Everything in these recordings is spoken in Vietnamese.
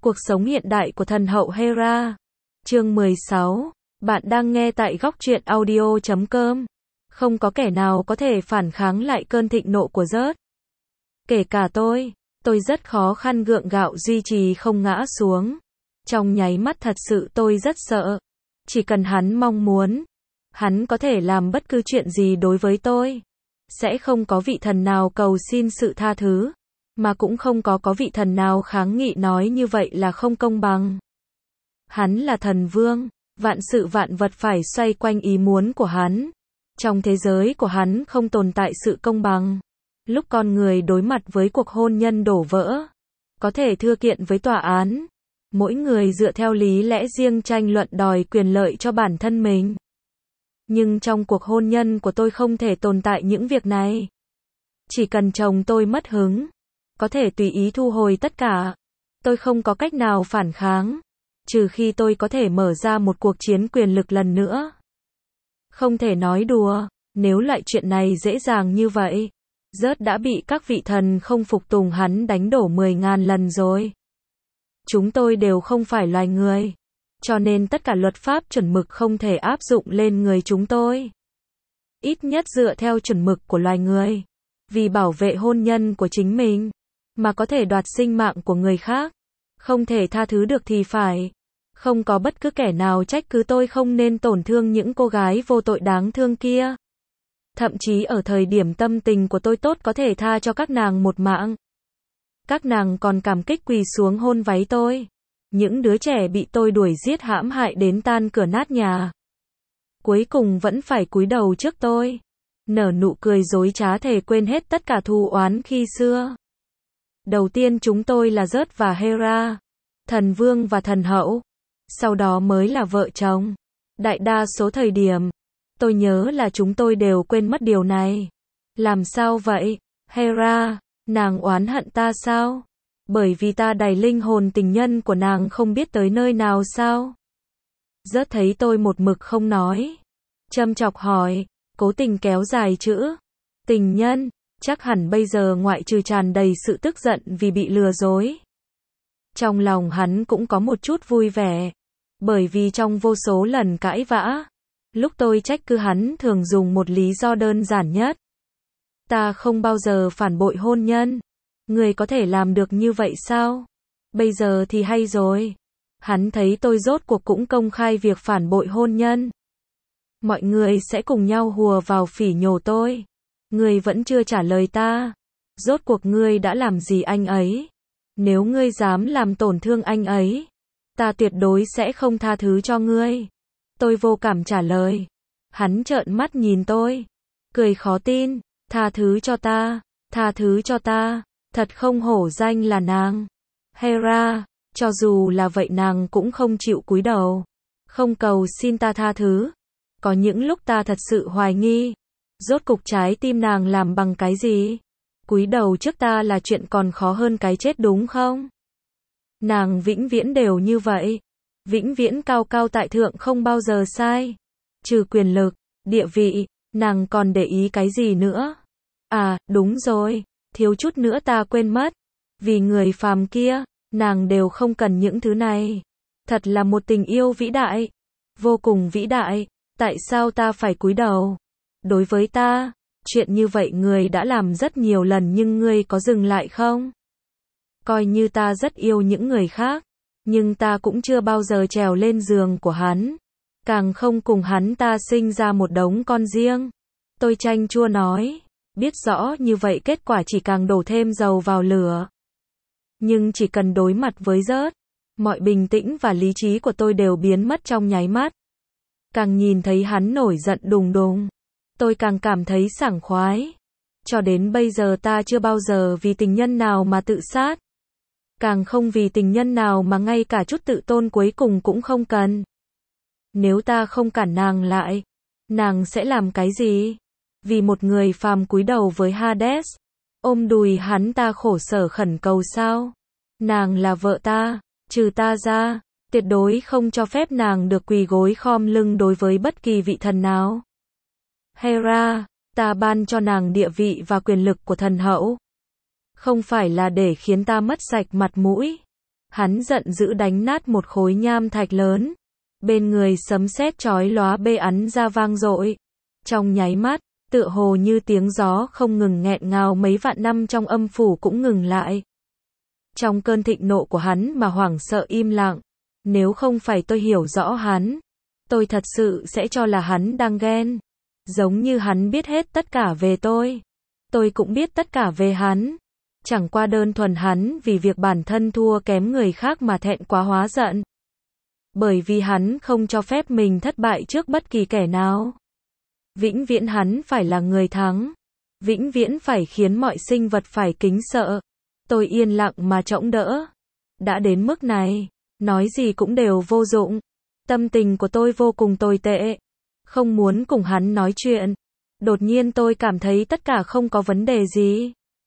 Cuộc sống hiện đại của thần hậu Hera. Chương 16. Bạn đang nghe tại góc truyện audio.com. Không có kẻ nào có thể phản kháng lại cơn thịnh nộ của Zeus. Kể cả tôi rất khó khăn gượng gạo duy trì không ngã xuống. Trong nháy mắt thật sự tôi rất sợ. Chỉ cần hắn mong muốn, hắn có thể làm bất cứ chuyện gì đối với tôi. Sẽ không có vị thần nào cầu xin sự tha thứ, mà cũng không có vị thần nào kháng nghị nói như vậy là không công bằng. Hắn là thần vương, vạn sự vạn vật phải xoay quanh ý muốn của hắn. Trong thế giới của hắn không tồn tại sự công bằng. Lúc con người đối mặt với cuộc hôn nhân đổ vỡ, có thể thưa kiện với tòa án. Mỗi người dựa theo lý lẽ riêng tranh luận đòi quyền lợi cho bản thân mình. Nhưng trong cuộc hôn nhân của tôi không thể tồn tại những việc này. Chỉ cần chồng tôi mất hứng, có thể tùy ý thu hồi tất cả. Tôi không có cách nào phản kháng, trừ khi tôi có thể mở ra một cuộc chiến quyền lực lần nữa. Không thể nói đùa, nếu loại chuyện này dễ dàng như vậy, Zeus đã bị các vị thần không phục tùng hắn đánh đổ 10.000 lần rồi. Chúng tôi đều không phải loài người, cho nên tất cả luật pháp chuẩn mực không thể áp dụng lên người chúng tôi. Ít nhất dựa theo chuẩn mực của loài người, vì bảo vệ hôn nhân của chính mình, mà có thể đoạt sinh mạng của người khác. Không thể tha thứ được thì phải. Không có bất cứ kẻ nào trách cứ tôi không nên tổn thương những cô gái vô tội đáng thương kia. Thậm chí ở thời điểm tâm tình của tôi tốt có thể tha cho các nàng một mạng. Các nàng còn cảm kích quỳ xuống hôn váy tôi. Những đứa trẻ bị tôi đuổi giết hãm hại đến tan cửa nát nhà, cuối cùng vẫn phải cúi đầu trước tôi, nở nụ cười dối trá thề quên hết tất cả thù oán khi xưa. Đầu tiên chúng tôi là Zeus và Hera, thần vương và thần hậu, sau đó mới là vợ chồng. Đại đa số thời điểm, tôi nhớ là chúng tôi đều quên mất điều này. Làm sao vậy, Hera, nàng oán hận ta sao? Bởi vì ta đày linh hồn tình nhân của nàng không biết tới nơi nào sao? Zeus thấy tôi một mực không nói, châm chọc hỏi, cố tình kéo dài chữ tình nhân, chắc hẳn bây giờ ngoại trừ tràn đầy sự tức giận vì bị lừa dối, trong lòng hắn cũng có một chút vui vẻ, bởi vì trong vô số lần cãi vã, lúc tôi trách cứ hắn thường dùng một lý do đơn giản nhất. Ta không bao giờ phản bội hôn nhân. Người có thể làm được như vậy sao? Bây giờ thì hay rồi. Hắn thấy tôi rốt cuộc cũng công khai việc phản bội hôn nhân. Mọi người sẽ cùng nhau hùa vào phỉ nhổ tôi. Ngươi vẫn chưa trả lời ta. Rốt cuộc ngươi đã làm gì anh ấy? Nếu ngươi dám làm tổn thương anh ấy, ta tuyệt đối sẽ không tha thứ cho ngươi. Tôi vô cảm trả lời. Hắn trợn mắt nhìn tôi, cười khó tin. Tha thứ cho ta, tha thứ cho ta. Thật không hổ danh là nàng. Hera, cho dù là vậy nàng cũng không chịu cúi đầu, không cầu xin ta tha thứ. Có những lúc ta thật sự hoài nghi, rốt cục trái tim nàng làm bằng cái gì? Cúi đầu trước ta là chuyện còn khó hơn cái chết đúng không? Nàng vĩnh viễn đều như vậy, vĩnh viễn cao cao tại thượng không bao giờ sai. Trừ quyền lực, địa vị, nàng còn để ý cái gì nữa? À, đúng rồi. Thiếu chút nữa ta quên mất. Vì người phàm kia, nàng đều không cần những thứ này. Thật là một tình yêu vĩ đại. Vô cùng vĩ đại. Tại sao ta phải cúi đầu? Đối với ta, chuyện như vậy người đã làm rất nhiều lần nhưng ngươi có dừng lại không? Coi như ta rất yêu những người khác, nhưng ta cũng chưa bao giờ trèo lên giường của hắn. Càng không cùng hắn ta sinh ra một đống con riêng. Tôi chanh chua nói. Biết rõ như vậy kết quả chỉ càng đổ thêm dầu vào lửa. Nhưng chỉ cần đối mặt với Zeus, mọi bình tĩnh và lý trí của tôi đều biến mất trong nháy mắt. Càng nhìn thấy hắn nổi giận đùng đùng, tôi càng cảm thấy sảng khoái. Cho đến bây giờ ta chưa bao giờ vì tình nhân nào mà tự sát. Càng không vì tình nhân nào mà ngay cả chút tự tôn cuối cùng cũng không cần. Nếu ta không cản nàng lại, nàng sẽ làm cái gì? Vì một người phàm cúi đầu với Hades, ôm đùi hắn ta khổ sở khẩn cầu sao? Nàng là vợ ta, trừ ta ra, tuyệt đối không cho phép nàng được quỳ gối khom lưng đối với bất kỳ vị thần nào. Hera, ta ban cho nàng địa vị và quyền lực của thần hậu. Không phải là để khiến ta mất sạch mặt mũi, Hắn giận dữ đánh nát một khối nham thạch lớn. Bên người sấm sét chói lóa bê ắn ra vang dội. Trong nháy mắt, tựa hồ như tiếng gió không ngừng nghẹn ngào mấy vạn năm trong âm phủ cũng ngừng lại. Trong cơn thịnh nộ của hắn mà hoảng sợ im lặng. Nếu không phải tôi hiểu rõ hắn, tôi thật sự sẽ cho là hắn đang ghen. Giống như hắn biết hết tất cả về tôi cũng biết tất cả về hắn. Chẳng qua đơn thuần hắn vì việc bản thân thua kém người khác mà thẹn quá hóa giận. Bởi vì hắn không cho phép mình thất bại trước bất kỳ kẻ nào. Vĩnh viễn hắn phải là người thắng. Vĩnh viễn phải khiến mọi sinh vật phải kính sợ. Tôi yên lặng mà trõng đỡ. Đã đến mức này, nói gì cũng đều vô dụng. Tâm tình của tôi vô cùng tồi tệ. Không muốn cùng hắn nói chuyện. Đột nhiên tôi cảm thấy tất cả không có vấn đề gì.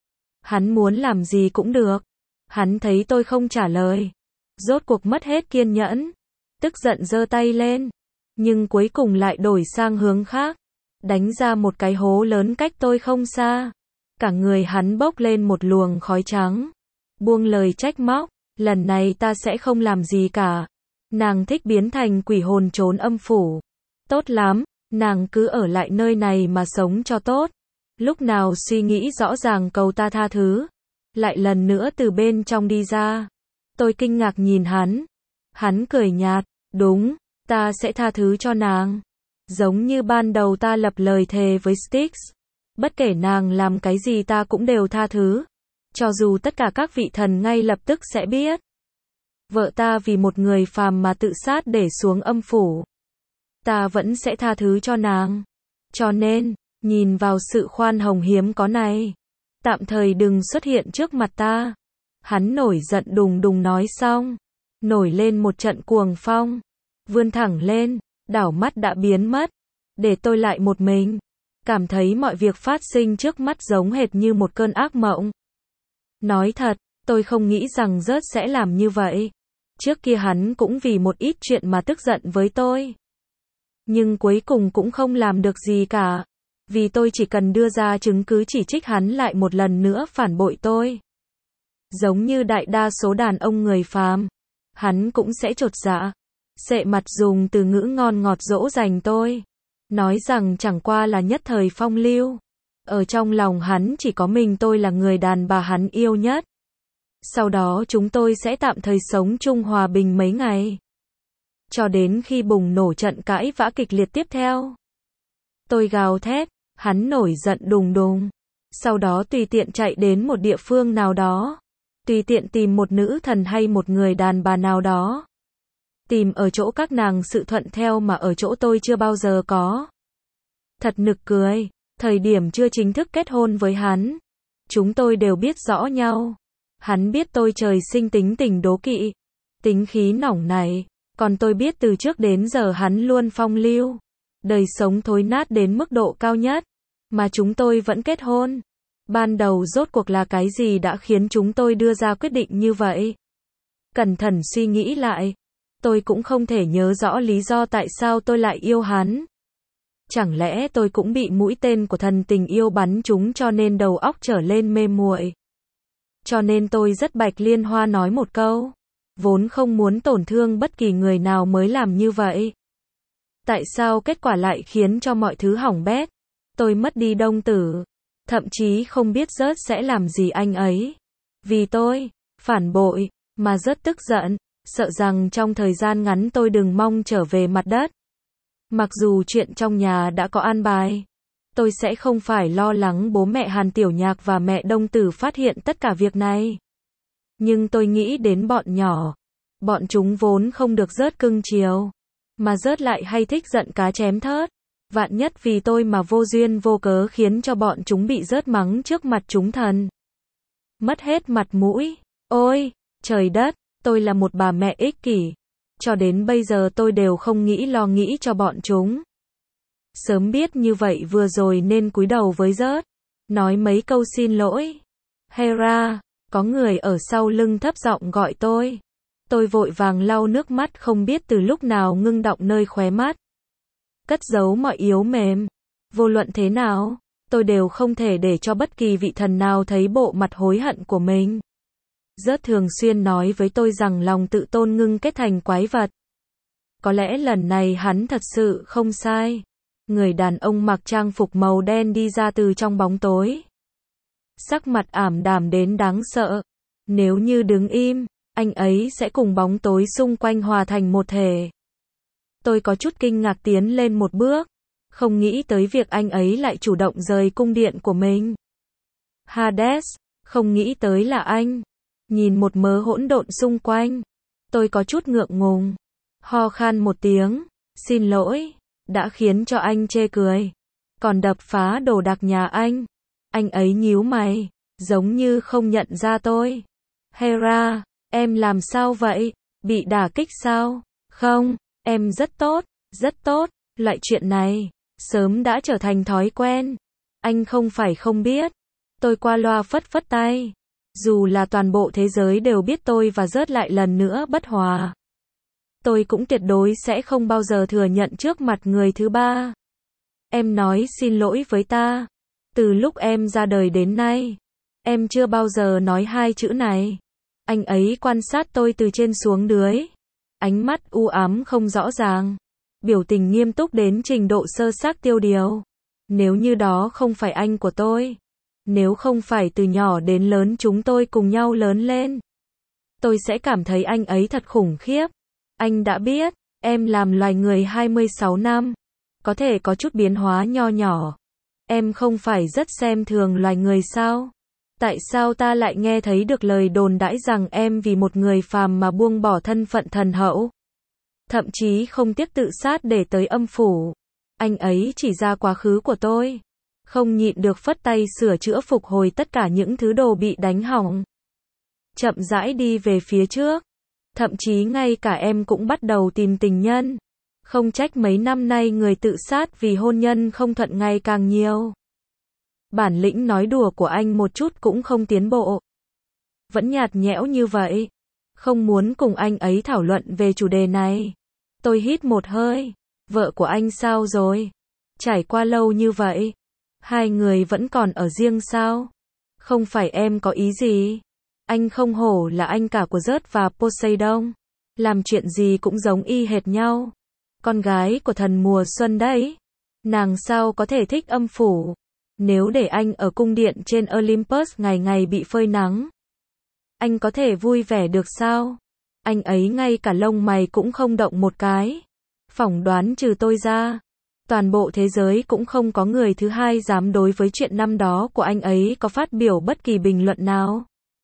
Hắn muốn làm gì cũng được. Hắn thấy tôi không trả lời. Rốt cuộc mất hết kiên nhẫn. Tức giận giơ tay lên. Nhưng cuối cùng lại đổi sang hướng khác. Đánh ra một cái hố lớn cách tôi không xa. Cả người hắn bốc lên một luồng khói trắng. Buông lời trách móc. Lần này ta sẽ không làm gì cả. Nàng thích biến thành quỷ hồn trốn âm phủ. Tốt lắm, nàng cứ ở lại nơi này mà sống cho tốt. Lúc nào suy nghĩ rõ ràng cầu ta tha thứ. Lại lần nữa từ bên trong đi ra. Tôi kinh ngạc nhìn hắn. Hắn cười nhạt. Đúng, ta sẽ tha thứ cho nàng. Giống như ban đầu ta lập lời thề với Styx. Bất kể nàng làm cái gì ta cũng đều tha thứ. Cho dù tất cả các vị thần ngay lập tức sẽ biết. Vợ ta vì một người phàm mà tự sát để xuống âm phủ. Ta vẫn sẽ tha thứ cho nàng. Cho nên, nhìn vào sự khoan hồng hiếm có này. Tạm thời đừng xuất hiện trước mặt ta. Hắn nổi giận đùng đùng nói xong. Nổi lên một trận cuồng phong. Vươn thẳng lên, đảo mắt đã biến mất. Để tôi lại một mình. Cảm thấy mọi việc phát sinh trước mắt giống hệt như một cơn ác mộng. Nói thật, tôi không nghĩ rằng Rớt sẽ làm như vậy. Trước kia hắn cũng vì một ít chuyện mà tức giận với tôi. Nhưng cuối cùng cũng không làm được gì cả. Vì tôi chỉ cần đưa ra chứng cứ chỉ trích hắn lại một lần nữa phản bội tôi. Giống như đại đa số đàn ông người phàm. Hắn cũng sẽ chột dạ. Sệ mặt dùng từ ngữ ngon ngọt dỗ dành tôi. Nói rằng chẳng qua là nhất thời phong lưu. Ở trong lòng hắn chỉ có mình tôi là người đàn bà hắn yêu nhất. Sau đó chúng tôi sẽ tạm thời sống chung hòa bình mấy ngày. Cho đến khi bùng nổ trận cãi vã kịch liệt tiếp theo. Tôi gào thét, hắn nổi giận đùng đùng. Sau đó tùy tiện chạy đến một địa phương nào đó. Tùy tiện tìm một nữ thần hay một người đàn bà nào đó. Tìm ở chỗ các nàng sự thuận theo mà ở chỗ tôi chưa bao giờ có. Thật nực cười, thời điểm chưa chính thức kết hôn với hắn. Chúng tôi đều biết rõ nhau. Hắn biết tôi trời sinh tính tình đố kỵ. Tính khí nóng này. Còn tôi biết từ trước đến giờ hắn luôn phong lưu. Đời sống thối nát đến mức độ cao nhất. Mà chúng tôi vẫn kết hôn. Ban đầu rốt cuộc là cái gì đã khiến chúng tôi đưa ra quyết định như vậy? Cẩn thận suy nghĩ lại. Tôi cũng không thể nhớ rõ lý do tại sao tôi lại yêu hắn. Chẳng lẽ tôi cũng bị mũi tên của thần tình yêu bắn trúng cho nên đầu óc trở lên mê muội. Cho nên tôi rất Bạch Liên Hoa nói một câu. Vốn không muốn tổn thương bất kỳ người nào mới làm như vậy. Tại sao kết quả lại khiến cho mọi thứ hỏng bét? Tôi mất đi Đông Tử. Thậm chí không biết Rớt sẽ làm gì anh ấy. Vì tôi, phản bội, mà rất tức giận. Sợ rằng trong thời gian ngắn tôi đừng mong trở về mặt đất. Mặc dù chuyện trong nhà đã có an bài. Tôi sẽ không phải lo lắng bố mẹ Hàn Tiểu Nhạc và mẹ Đông Tử phát hiện tất cả việc này. Nhưng tôi nghĩ đến bọn nhỏ. Bọn chúng vốn không được Rớt cưng chiều. Mà Rớt lại hay thích giận cá chém thớt. Vạn nhất vì tôi mà vô duyên vô cớ khiến cho bọn chúng bị Rớt mắng trước mặt chúng thần. Mất hết mặt mũi. Ôi, trời đất, tôi là một bà mẹ ích kỷ. Cho đến bây giờ tôi đều không lo nghĩ cho bọn chúng. Sớm biết như vậy vừa rồi nên cúi đầu với Rớt. Nói mấy câu xin lỗi. Hera, có người ở sau lưng thấp giọng gọi tôi. Tôi vội vàng lau nước mắt không biết từ lúc nào ngưng đọng nơi khóe mắt. Cất giấu mọi yếu mềm. Vô luận thế nào, tôi đều không thể để cho bất kỳ vị thần nào thấy bộ mặt hối hận của mình. Rớt thường xuyên nói với tôi rằng lòng tự tôn ngưng kết thành quái vật. Có lẽ lần này hắn thật sự không sai. Người đàn ông mặc trang phục màu đen đi ra từ trong bóng tối. Sắc mặt ảm đạm đến đáng sợ. Nếu như đứng im, anh ấy sẽ cùng bóng tối xung quanh hòa thành một thể. Tôi có chút kinh ngạc tiến lên một bước. Không nghĩ tới việc anh ấy lại chủ động rời cung điện của mình. Hades, không nghĩ tới là anh. Nhìn một mớ hỗn độn xung quanh. Tôi có chút ngượng ngùng. Ho khan một tiếng. Xin lỗi. Đã khiến cho anh chê cười. Còn đập phá đồ đạc nhà anh. Anh ấy nhíu mày. Giống như không nhận ra tôi. Hera, em làm sao vậy? Bị đả kích sao? Không, em rất tốt, rất tốt. Loại chuyện này sớm đã trở thành thói quen. Anh không phải không biết. Tôi qua loa phất phất tay. Dù là toàn bộ thế giới đều biết tôi và Rớt lại lần nữa bất hòa. Tôi cũng tuyệt đối sẽ không bao giờ thừa nhận trước mặt người thứ ba. Em nói xin lỗi với ta. Từ lúc em ra đời đến nay, em chưa bao giờ nói hai chữ này. Anh ấy quan sát tôi từ trên xuống dưới. Ánh mắt u ám không rõ ràng. Biểu tình nghiêm túc đến trình độ sơ xác tiêu điều. Nếu như đó không phải anh của tôi. Nếu không phải từ nhỏ đến lớn chúng tôi cùng nhau lớn lên. Tôi sẽ cảm thấy anh ấy thật khủng khiếp. Anh đã biết, em làm loài người 26 năm. Có thể có chút biến hóa nho nhỏ. Em không phải rất xem thường loài người sao? Tại sao ta lại nghe thấy được lời đồn đãi rằng em vì một người phàm mà buông bỏ thân phận thần hậu? Thậm chí không tiếc tự sát để tới âm phủ. Anh ấy chỉ ra quá khứ của tôi. Không nhịn được phất tay sửa chữa phục hồi tất cả những thứ đồ bị đánh hỏng. Chậm rãi đi về phía trước. Thậm chí ngay cả em cũng bắt đầu tìm tình nhân. Không trách mấy năm nay người tự sát vì hôn nhân không thuận ngày càng nhiều. Bản lĩnh nói đùa của anh một chút cũng không tiến bộ. Vẫn nhạt nhẽo như vậy. Không muốn cùng anh ấy thảo luận về chủ đề này. Tôi hít một hơi. Vợ của anh sao rồi? Trải qua lâu như vậy. Hai người vẫn còn ở riêng sao? Không phải em có ý gì? Anh không hổ là anh cả của Rớt và Poseidon. Làm chuyện gì cũng giống y hệt nhau. Con gái của thần mùa xuân đấy. Nàng sao có thể thích âm phủ? Nếu để anh ở cung điện trên Olympus ngày ngày bị phơi nắng, anh có thể vui vẻ được sao? Anh ấy ngay cả lông mày cũng không động một cái. Phỏng đoán trừ tôi ra, toàn bộ thế giới cũng không có người thứ hai dám đối với chuyện năm đó của anh ấy có phát biểu bất kỳ bình luận nào.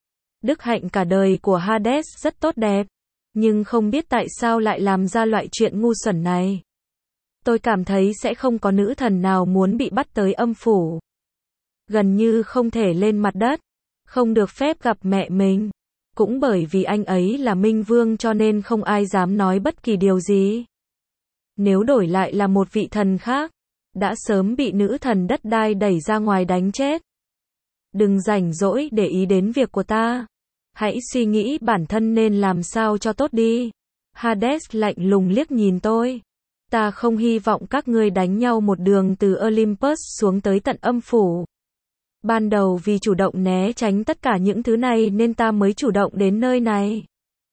Đức hạnh cả đời của Hades rất tốt đẹp, nhưng không biết tại sao lại làm ra loại chuyện ngu xuẩn này. Tôi cảm thấy sẽ không có nữ thần nào muốn bị bắt tới âm phủ. Gần như không thể lên mặt đất, không được phép gặp mẹ mình. Cũng bởi vì anh ấy là Minh Vương cho nên không ai dám nói bất kỳ điều gì. Nếu đổi lại là một vị thần khác, đã sớm bị nữ thần đất đai đẩy ra ngoài đánh chết. Đừng rảnh rỗi để ý đến việc của ta. Hãy suy nghĩ bản thân nên làm sao cho tốt đi. Hades lạnh lùng liếc nhìn tôi. Ta không hy vọng các ngươi đánh nhau một đường từ Olympus xuống tới tận âm phủ. Ban đầu vì chủ động né tránh tất cả những thứ này nên ta mới chủ động đến nơi này.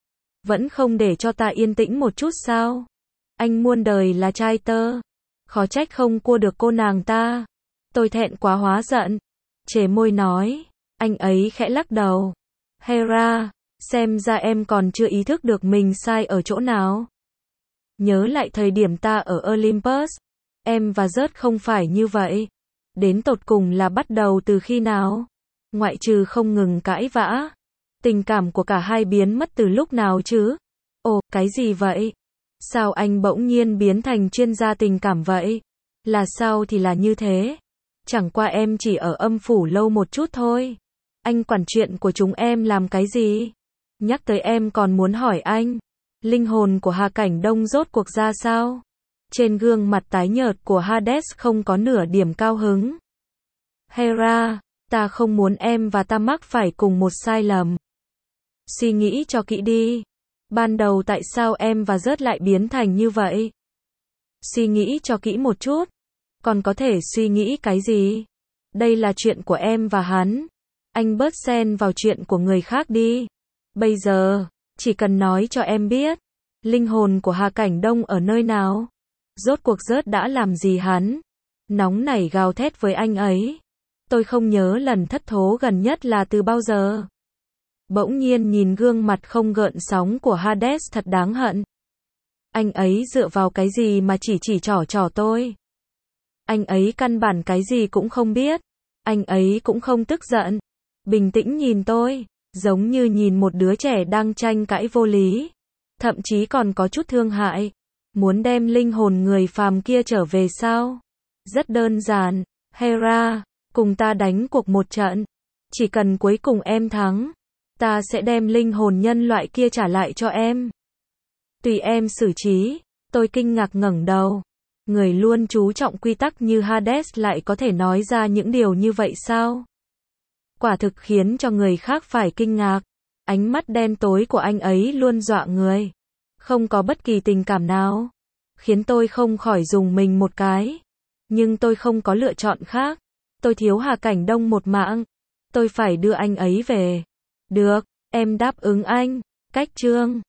Vẫn không để cho ta yên tĩnh một chút sao? Anh muôn đời là trai tơ. Khó trách không cua được cô nàng ta. Tôi thẹn quá hóa giận. Chề môi nói. Anh ấy khẽ lắc đầu. Hera, xem ra em còn chưa ý thức được mình sai ở chỗ nào. Nhớ lại thời điểm ta ở Olympus. Em và Rớt không phải như vậy. Đến tột cùng là bắt đầu từ khi nào? Ngoại trừ không ngừng cãi vã. Tình cảm của cả hai biến mất từ lúc nào chứ? Ồ, cái gì vậy? Sao anh bỗng nhiên biến thành chuyên gia tình cảm vậy? Là sao thì là như thế. Chẳng qua em chỉ ở âm phủ lâu một chút thôi. Anh quản chuyện của chúng em làm cái gì? Nhắc tới em còn muốn hỏi anh. Linh hồn của Hà Cảnh Đông rốt cuộc ra sao? Trên gương mặt tái nhợt của Hades không có nửa điểm cao hứng. Hera, ta không muốn em và ta mắc phải cùng một sai lầm. Suy nghĩ cho kỹ đi. Ban đầu tại sao em và Rớt lại biến thành như vậy? Suy nghĩ cho kỹ một chút. Còn có thể suy nghĩ cái gì? Đây là chuyện của em và hắn. Anh bớt xen vào chuyện của người khác đi. Bây giờ, chỉ cần nói cho em biết, linh hồn của Hà Cảnh Đông ở nơi nào? Rốt cuộc rớt đã làm gì hắn? Nóng nảy gào thét với anh ấy. Tôi không nhớ lần thất thố gần nhất là từ bao giờ. Bỗng nhiên nhìn gương mặt không gợn sóng của Hades thật đáng hận. Anh ấy dựa vào cái gì mà chỉ trỏ tôi? Anh ấy căn bản cái gì cũng không biết. Anh ấy cũng không tức giận. Bình tĩnh nhìn tôi, giống như nhìn một đứa trẻ đang tranh cãi vô lý. Thậm chí còn có chút thương hại. Muốn đem linh hồn người phàm kia trở về sao? Rất đơn giản. Hera, cùng ta đánh cuộc một trận. Chỉ cần cuối cùng em thắng, ta sẽ đem linh hồn nhân loại kia trả lại cho em. Tùy em xử trí. Tôi kinh ngạc ngẩng đầu. Người luôn chú trọng quy tắc như Hades lại có thể nói ra những điều như vậy sao? Quả thực khiến cho người khác phải kinh ngạc. Ánh mắt đen tối của anh ấy luôn dọa người. Không có bất kỳ tình cảm nào. Khiến tôi không khỏi rùng mình một cái. Nhưng tôi không có lựa chọn khác. Tôi thiếu Hà Cảnh Đông một mạng. Tôi phải đưa anh ấy về. Được, em đáp ứng anh. Cách chương